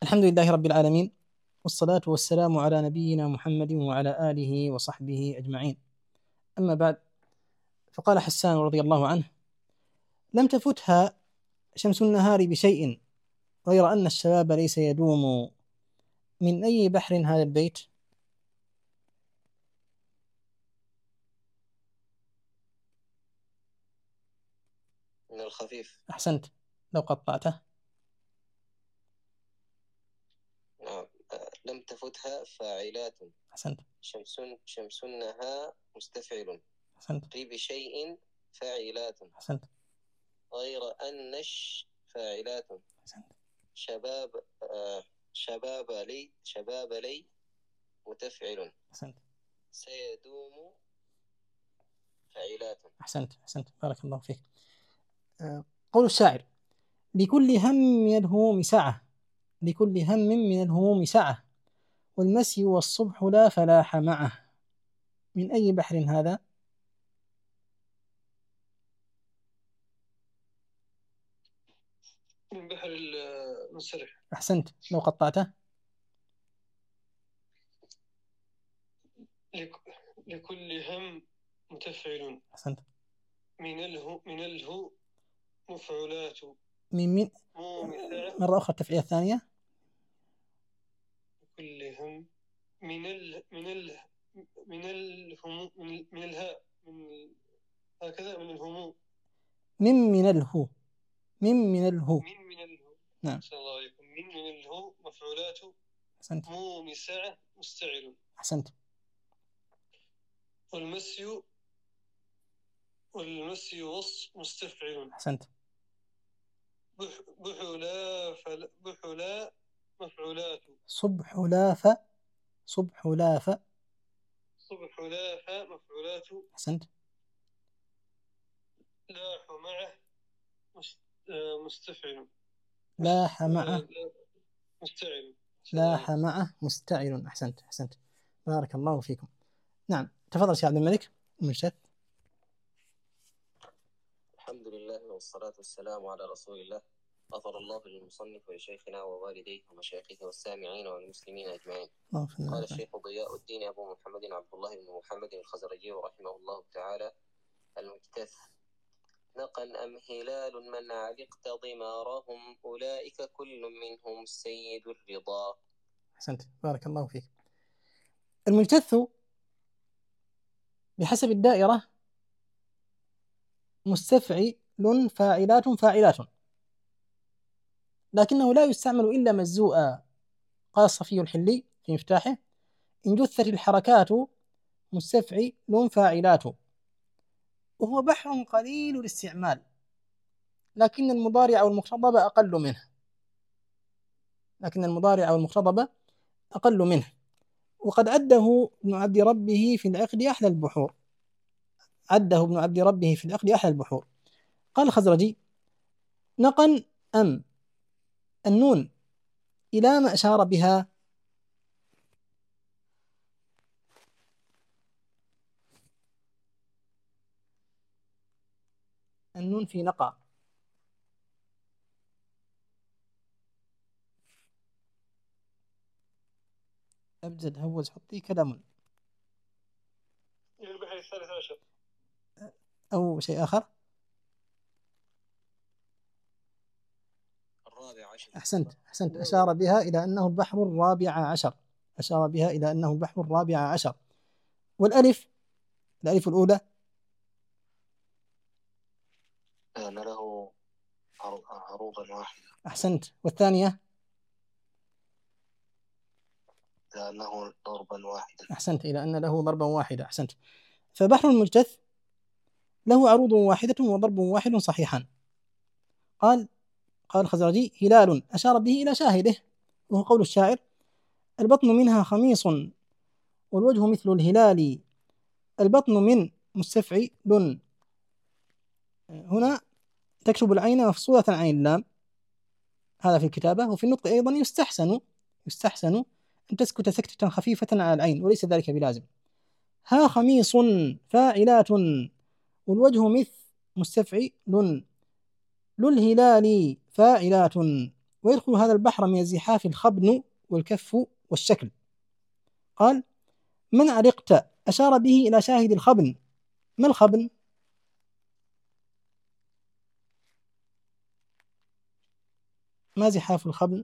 الحمد لله رب العالمين، والصلاة والسلام على نبينا محمد وعلى آله وصحبه أجمعين. أما بعد، فقال حسان رضي الله عنه: لم تفتها شمس النهار بشيء غير أن الشباب ليس يدوم. من أي بحر هذا البيت؟ من الخفيف. أحسنت، لو قطعته. نعم. لم تفتها فاعلات. أحسنت. شمسنها مستفعل. أحسنت. بشيء فاعلات. أحسنت. غير أنش فاعلات. أحسنت. شباب لي متفعل. أحسنت. سيدوم فاعلات. أحسنت. أحسنت، بارك الله فيك. قول الشاعر: لكل هم من الهموم سعة، لكل هم من الهموم سعة، والمسي والصبح لا فلاح معه. من أي بحر هذا؟ من بحر المنسلح. أحسنت، لو قطعته. لكل هم متفعل. أحسنت. من الهو مفعولات. من مرة أخرى التفعيلة الثانية. لكل هم من الهموم من الهاء من هكذا من الهموم من الهو من الهو. نعم. صلى الله عليكم. من الهو مفعولات. أحسنت. مساعة مستعل. أحسنت. والمسي مستفعل. أحسنت. بحلا مفعولات. صبح لاف مفعولات. أحسنت. لاح معه مستفعل. لاح معه مستعل. لاح معه مستعل. أحسنت. أحسنت، بارك الله فيكم. نعم، تفضل شيخ عبد الملك المجتهد. الحمد لله والصلاة والسلام على رسول الله. غفر الله للمصنف ولشيخنا ووالديه ومشايخه والسامعين والمسلمين أجمعين. قال الشيخ ضياء الدين أبو محمد عبد الله بن محمد الخزرجي رحمه الله تعالى: المجتث: نقا أم هلال من علقت ضمارهم، أولئك كل منهم السيد الرضا. أحسنت، بارك الله فيك. المجتث بحسب الدائرة مستفعل فاعلات، لكنه لا يستعمل إلا مجزوءا. قال الصفي الحلي في مفتاحه: إن جثت الحركات مستفعل فاعلات. وهو بحر قليل الاستعمال، لكن المضارع والمقتضب أقل منه. وقد عده ابن عبد ربه في العقد أحلى البحور. قال الخزرجي: نقا أم النون إلى ما أشار بها؟ النون في نقا. أبجد هوز حطي كلام البحر الثالث عشر أو شيء آخر. الرابع عشر. أحسنت. أشار بها إلى أنه البحر الرابع عشر. والألف الأولى كان له عروضا واحدة. أحسنت. والثانية له ضربا واحدا. أحسنت، إلى أن له ضربا واحدا. أحسنت. فبحر المجتث له عروض واحدة وضرب واحد صحيحان. قال الخزرجي: هلال أشار به إلى شاهده، وهو قول الشاعر: البطن منها خميص والوجه مثل الهلال. البطن من مستفعل. هنا تكتب العين مفصولة عن اللام، هذا في الكتابة. وفي النطق أيضا يستحسن أن تسكت سكتة خفيفة على العين، وليس ذلك بلازم. ها خميص فاعلات، والوجه مثل مستفعل. للهلال فاعلات، ويدخل هذا البحر من الزحاف الخبن والكف والشكل. قال: من علقت أشار به إلى شاهد الخبن. ما الخبن؟ ما زحاف الخبن؟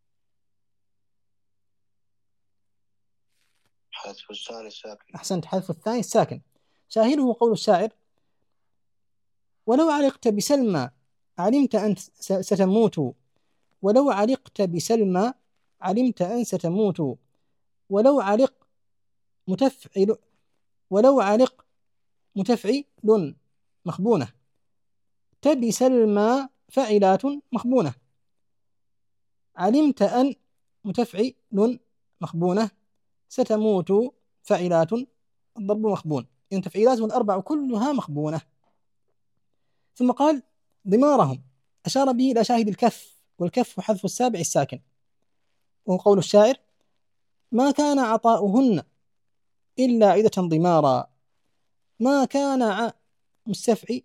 حذف الثاني الساكن. أحسنت، حذف الثاني الساكن. شاهده قول الشاعر: ولو علقت بسلمى علمت أن ستموت، ولو علقت بسلمى علمت أن ستموت، ولو علق متفعل، ولو علق متفعل مخبونة، تبي سلمى فاعلات مخبونة، علمت أن متفعل مخبونة، ستموت فاعلات الضرب مخبون. إن تفعيلاته الأربع كلها مخبونة. ثم قال: ضمارهم أشار به إلى شاهد الكف، والكف حذف السابع الساكن، وهو قول الشاعر: ما كان عطاؤهن إلا عدة ضمارا، ما كان مستفعل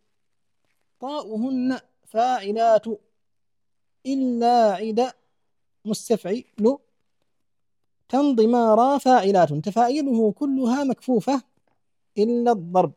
طاؤهن فاعلات إلا عد مستفعل تنضمارا فاعلات، تفاعله كلها مكفوفة إلا الضرب.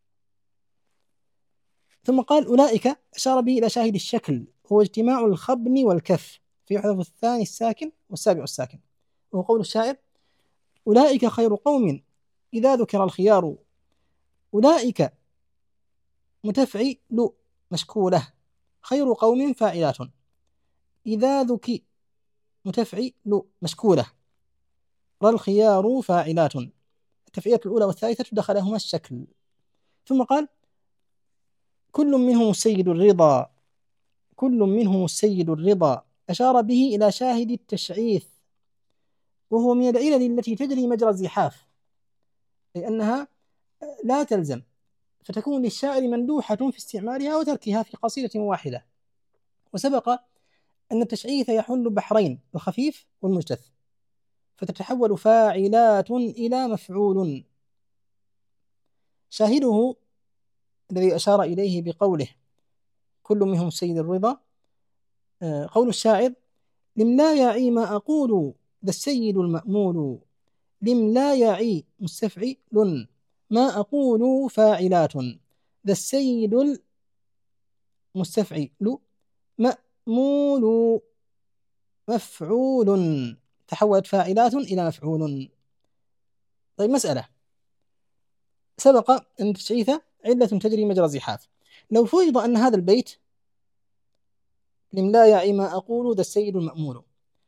ثم قال: أولئك أشار به إلى شاهد الشكل، هو اجتماع الخبن والكف، فيحذف الثاني الساكن والسابع الساكن، وهو قول الشاعر: أولئك خير قوم إذا ذكر الخيار، أولئك متفعل مشكولة، خير قوم فاعلات، إذا ذكي متفعل مشكولة، الخيار فاعلات، التفعيلة الأولى والثالثة دخلهما الشكل. ثم قال: كل منهم السيد الرضا، كل منهم السيد الرضا، أشار به إلى شاهد التشعيث، وهو من العلل التي تجري مجرى الزحاف، لأنها لا تلزم، فتكون للشاعر مندوحة في استعمالها وتركها في قصيدة واحدة. وسبق أن التشعيث يحل بحرين، الخفيف والمجتث، فتتحول فاعلات إلى مفعول. شاهده الذي أشار إليه بقوله كل منهم سيد الرضا قول الشاعر: لم لا يعي ما أقول ذا السيد المأمول، لم لا يعي مستفعل ما أقول فاعلات، ذا السيد المستفعل مأمول مفعول، تحولت فاعلات إلى مفعول. طيب مسألة، سبق أن التشعيث علة تجري مجرى الزحاف. لو فرض أن هذا البيت لم لا يعي ما أقول ذا السيد المأمول،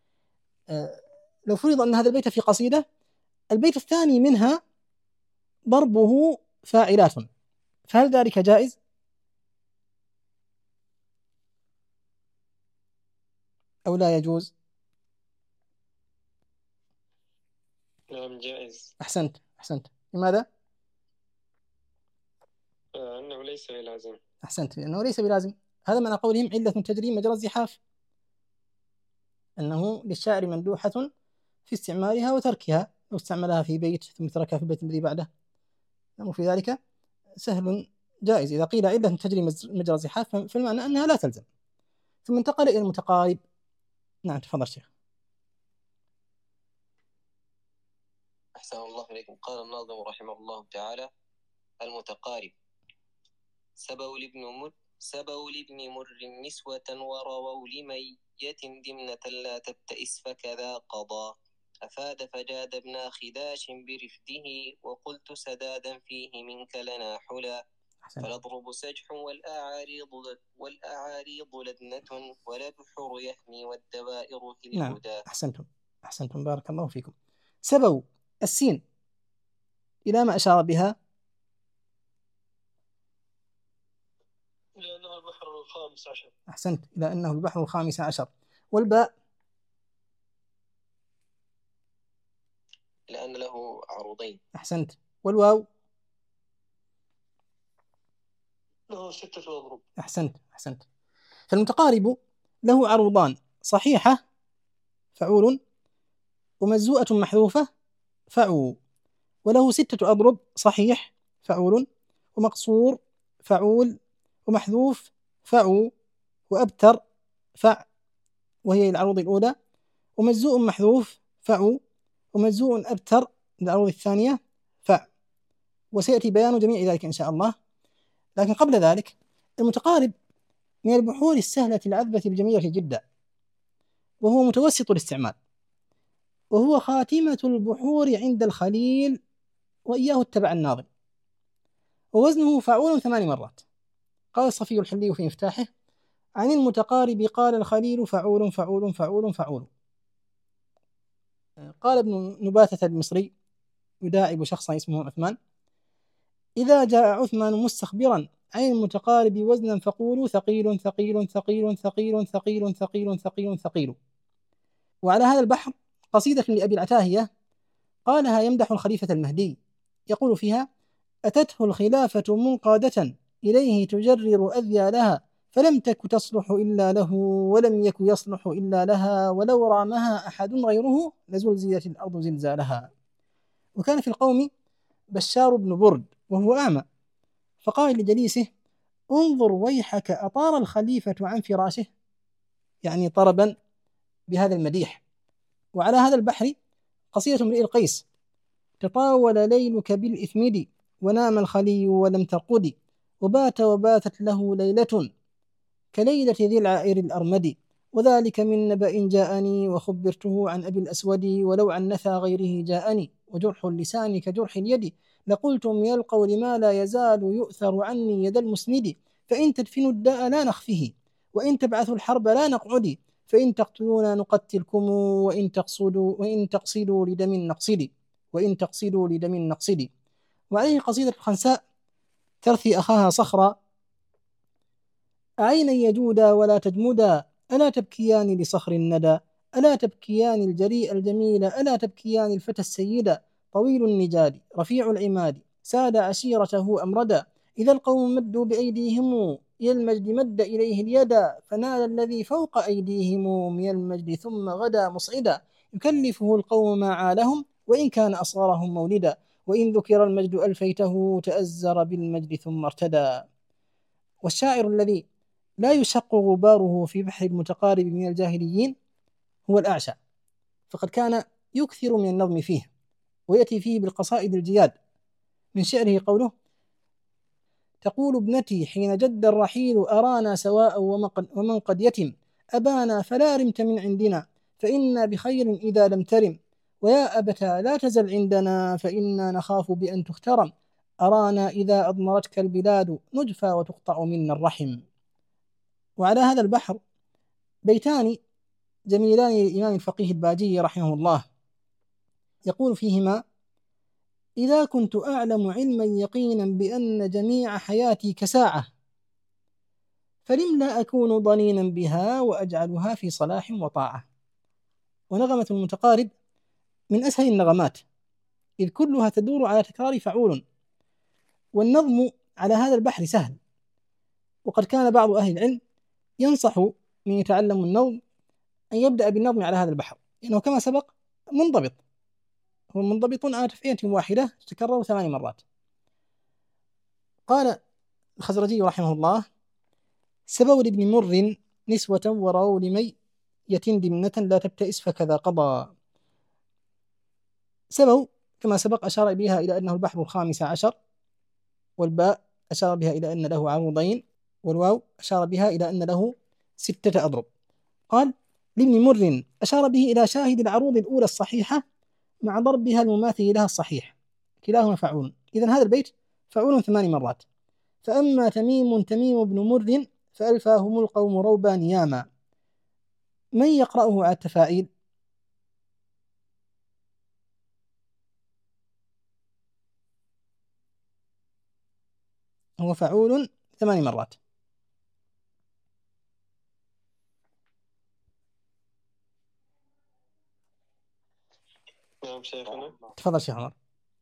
لو فرض أن هذا البيت في قصيدة، البيت الثاني منها ضربه فاعلات، فهل ذلك جائز؟ أو لا يجوز؟ نعم جائز. أحسنت أحسنت. لماذا؟ أنه ليس بلازم. أحسنت، لأنه ليس بلازم. هذا معنى قولهم علة تجري مجرى الزحاف، أنه للشاعر مندوحة في استعمالها وتركها، لو استعملها في بيت ثم تركها في البيت الذي بعده، وفي ذلك سهل جائز. إذا قيل علة تجري مجرى الزحاف فالمعنى أنها لا تلزم. ثم انتقل إلى المتقارب. نعم تفضل شيخ. أحسن الله إليكم. قال الناظم رحمه الله تعالى: المتقارب: سبوا لابن مر نسوة ورووا لميت دمنة لا تبتئس فكذا قضى، أفاد فجاد ابن خداش برفده، وقلت سدادا فيه منك لنا حلا، فنضرب سجح والأعاريض لدنة، والبحر يحمي والدوائر في الهدى. نعم أحسنتم بارك الله فيكم. سبوا السين إلى ما أشار بها؟ إلى أنه البحر الخامس عشر. أحسنت، إلى أنه البحر الخامس عشر. والباء؟ لأن له عروضين. أحسنت. والواو؟ له 6 أضرب. أحسنت. فالمتقارب له عروضان: صحيحة فعول، ومجزوءة محذوفة فعول، وله 6 أضرب: صحيح فعول، ومقصور فعول، ومحذوف فعول، وأبتر وهي العروض الأولى، ومجزوء محذوف فعو، ومجزوء أبتر للعروض الثانية فع، وسيأتي بيان جميع ذلك إن شاء الله. لكن قبل ذلك المتقارب من البحور السهلة العذبة الجميلة جدا، وهو متوسط الاستعمال، وهو خاتمة البحور عند الخليل وإياه اتبع الناظم، ووزنه فعول 8 مرات. قال الصفي الحلي في مفتاحه: عن المتقارب قال الخليل فعول فعول فعول فعول. قال ابن نباتة المصري يداعب شخصا اسمه عثمان: إذا جاء عثمان مستخبرا عن المتقارب وزنا فقولوا ثقيل ثقيل ثقيل ثقيل ثقيل ثقيل ثقيل ثقيل. وعلى هذا البحر قصيدة لأبي العتاهية قالها يمدح الخليفة المهدي، يقول فيها: أتته الخلافة منقادة إليه تجرر أذيالها، فلم تك تصلح إلا له ولم يك يصلح إلا لها، ولو رامها أحد غيره لزلزلت الأرض زلزالها. وكان في القوم بشار بن برد وهو أعمى، فقال لجليسه: انظر ويحك أطار الخليفة عن فراشه، يعني طربا بهذا المديح. وعلى هذا البحر قصيدة امرئ القيس: تطاول ليلك بالإثمد ونام الخلي ولم ترقد، وباتت له ليلة كليلة ذي العائر الأرمد، وذلك من نبأ جاءني وخبرته عن أبي الأسود، ولو عن نثى غيره جاءني وجرح اللسان كجرح اليد، لقلت من القول ما لا يزال يؤثر عني يد المسند، فإن تدفنوا الداء لا نخفه وإن تبعثوا الحرب لا نقعد، فإن تقتلونا نقتلكم وإن تقصدوا لدم نقصد وعليه قصيدة الخنساء ترثي أخاها صخرا: أعينا يجودا ولا تجمدا، ألا تبكيان لصخر الندى، ألا تبكيان الجريء الجميل، ألا تبكيان الفتى السيد، طويل النجاد رفيع العماد ساد عشيرته أمردا، إذا القوم مدوا بأيديهم إلى المجد مد إليه اليد، فنال الذي فوق أيديهم من المجد ثم غدا مصعدا، يكلفه القوم ما عالهم وإن كان أصغرهم مولدا، وإن ذكر المجد ألفيته تأزر بالمجد ثم ارتدى. والشاعر الذي لا يشق غباره في بحر المتقارب من الجاهليين هو الأعشى، فقد كان يكثر من النظم فيه، ويأتي فيه بالقصائد الجياد. من شعره قوله: تقول ابنتي حين جد الرحيل أرانا سواء ومن قد يتم، أبانا فلا رمت من عندنا فإنا بخير إذا لم ترم، ويا أبتا لا تزل عندنا فإنا نخاف بأن تخترم، أرانا إذا أضمرتك البلاد نجفى وتقطع منا الرحم. وعلى هذا البحر بيتان جميلان للإمام الفقيه الباجي رحمه الله، يقول فيهما: إذا كنت أعلم علما يقينا بأن جميع حياتي كساعة، فلم لا أكون ضنينا بها وأجعلها في صلاح وطاعة. ونغمة المتقارب من أسهل النغمات، إذ كلها تدور على تكرار فعول، والنظم على هذا البحر سهل. وقد كان بعض أهل العلم ينصح من يتعلم النظم أن يبدأ بالنظم على هذا البحر، لأنه كما سبق منضبط، هو منضبط على تفعيلة واحدة تتكرر 8 مرات. قال الخزرجي رحمه الله: سبوا لابن مر نسوة ورأوا لمي دمنة لا تبتئس فكذا قضى. سبوا كما سبق أشار بها إلى أنه البحر 15، والباء أشار بها إلى أن له عروضين، والواو أشار بها إلى أن له 6 أضرب. قال لابن مر أشار به إلى شاهد العروض الأولى الصحيحة مع ضربها المماثل لها الصحيح، كلاهما فعول. إذن هذا البيت فعول 8 مرات. فأما تميم بن مر فألفاهم القوم روبا نياما. من يقرأه على التفاعيل؟ هو فعول 8 مرات. نعم شيخنا. تفضل شيخ عمر.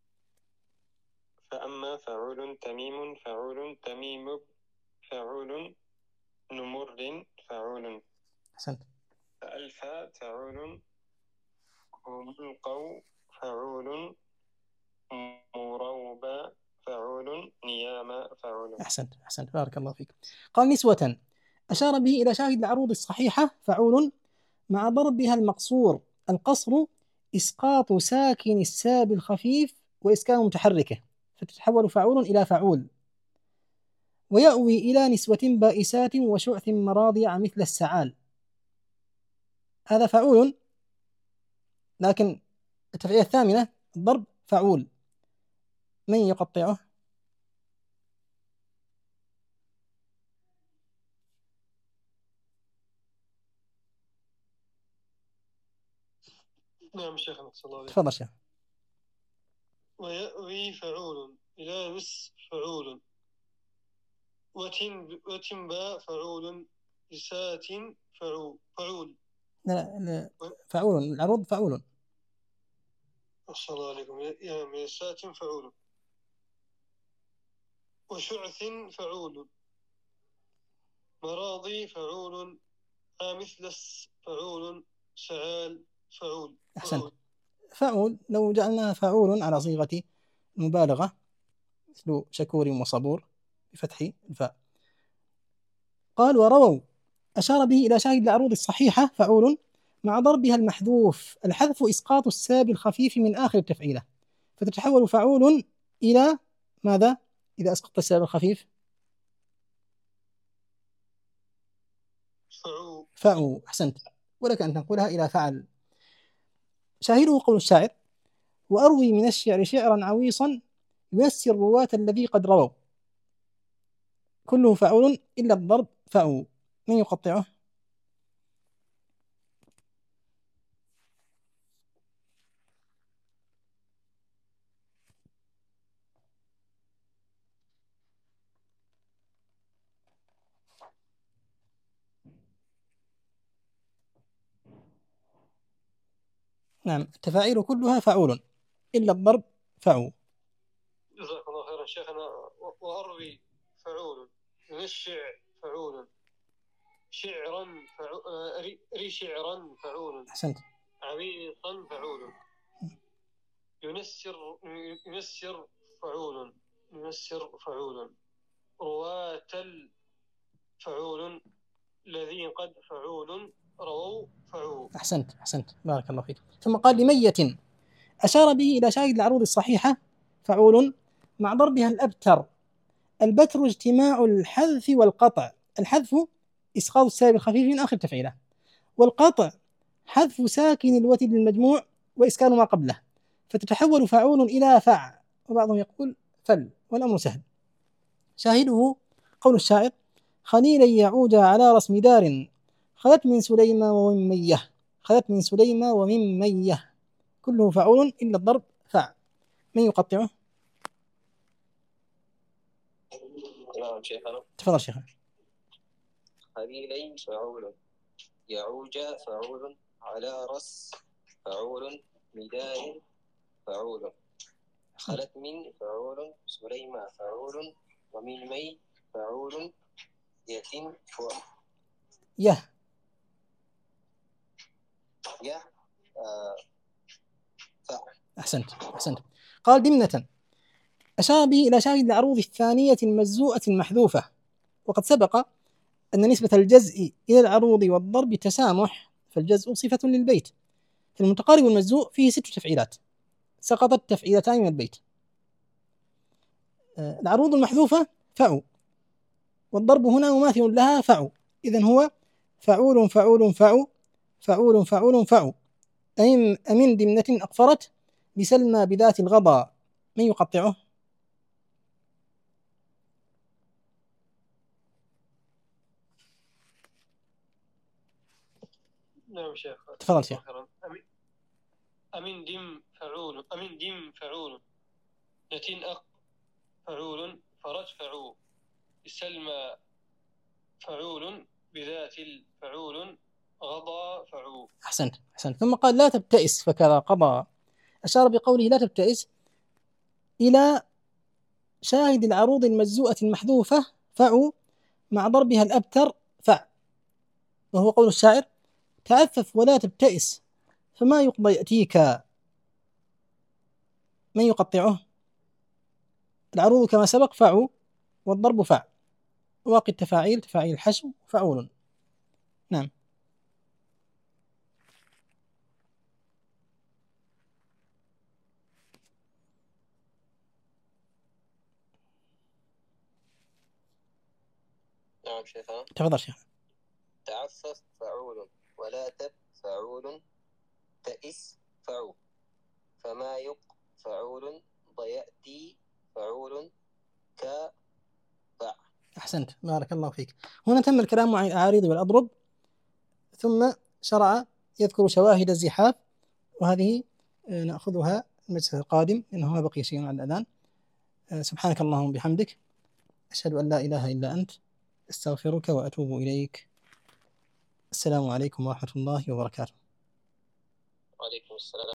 فأما فعول تميم فعول تميم فعول نمر فعول. أحسنت. فألفا فعول هم القو فعول مروبا فعول نياما فعول. أحسنت بارك الله فيك. قال نسوة أشار به إلى شاهد العروض الصحيحة فعول مع ضربها المقصور. القصر إسقاط ساكن الساب الخفيف وإسكان متحركه، فتتحول فعول إلى فعول. ويأوي إلى نسوة بائسات وشعث مراضع مثل السعال. هذا فعول، لكن التفعيلة الثامنة الضرب فعول. من يقطعه؟ نعم شيخنا صلى الله عليه وسلم. تفضل شيخ. ويأوي فعول إلى نس فعول وتنبا فعول لسات فعول. لا فعول، العروض فعول. صلى الله عليكم. يعني لسات فعول وشعث فعول مراضي فعول مثلس فعول سعال فعول. أحسنت. فعول لو جعلناها فعول على صيغة مبالغة مثل شكور وصبور بفتح الفاء. قال ورووا أشار به إلى شاهد العروض الصحيحة فعول مع ضربها المحذوف. الحذف إسقاط الساب الخفيف من آخر التفعيلة، فتتحول فعول إلى ماذا إذا أسقطت الساب الخفيف؟ فعو. أحسنت. ولك أن تنقلها إلى فعل. شاهده قول الشاعر وأروي من الشعر شعرا عويصا ينسي الرواة الذي قد رووا. كله فعول إلا الضرب فعو. من يقطعه؟ نعم التفاعيل كلها فعول إلا الضرب فعو. جزاك الله خيرا شيخنا. وأروي فعول من الشعر فعول شعرا شعرا فعول. أحسنت. عميقا فعول ينسر فعول رواة فعول الذين قد فعول رووا فعول. أحسنت بارك الله فيك. ثم قال لمية أشار به إلى شاهد العروض الصحيحة فعول مع ضربها الأبتر. البتر اجتماع الحذف والقطع. الحذف إسقاط السالب الخفيف من آخر تفعيله، والقطع حذف ساكن الوتد المجموع وإسكان ما قبله، فتتحول فعول إلى فع، وبعضهم يقول فل، والأمر سهل. شاهده قول الشاعر خليلا يعود على رسم دار خلت من سليمة ومن ميه. خلت من سليمة ومن ميه. كله فعول إلا الضرب فع. من يقطعه؟ نعم شيخنا. تفضل شيخنا. خليلين فعول يعوج فعول على رس فعول مدار فعول خلت من فعول سليمة فعول ومن مي فعول يتم يه أحسنت. قال دمنة أشار به إلى شاهد العروض الثانية المجزوءة المحذوفة. وقد سبق أن نسبة الجزء إلى العروض والضرب تسامح، فالجزء صفة للبيت. في المتقارب والمجزوء فيه 6 تفعيلات، سقطت تفعيلتان من البيت. العروض المحذوفة فعو، والضرب هنا مماثل لها فعو، إذن هو فعول فعول فعو فعول فعول فعو. أمن دمنة أقفرت بسلمى بذات الغضا. من يقطعه؟ نعم شيخ. تفضل شيخ. أمن دم فعول نتين أق فعول فرج فعول سلمى فعول بذات الفعول غضى فعول. أحسنت. ثم قال لا تبتئس فكذا قضى. أشار بقوله لا تبتئس إلى شاهد العروض المجزوءة المحذوفة فعو مع ضربها الأبتر فع، وهو قول الشاعر تعفف ولا تبتئس فما يقضى يأتيك. من يقطعه؟ العروض كما سبق فعو والضرب فع، واقي التفاعيل تفاعيل الحشو فعول. نعم نعم شيخنا. تفضل شيخ. تعفف فعول، ولا تب فعول، تئس فعول، فما يق فعول، ضيأتي فعول، كبع. أحسنت، بارك الله فيك. هنا تم الكلام عن الأعاريض والأضرب، ثم شرع يذكر شواهد الزحاف، وهذه نأخذها المجلس القادم إنه ما بقي شيء عن الأذان. سبحانك اللهم وبحمدك، أشهد أن لا إله إلا أنت، أستغفرك وأتوب إليك. السلام عليكم ورحمة الله وبركاته. وعليكم السلام.